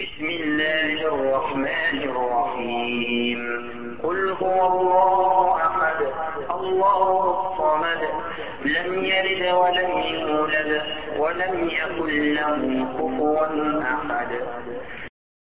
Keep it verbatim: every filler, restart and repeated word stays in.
بسم الله الرحمن الرحيم قل هو الله أحد الله الصمد لم يلد ولم يولد ولم يكن له كفوا أحد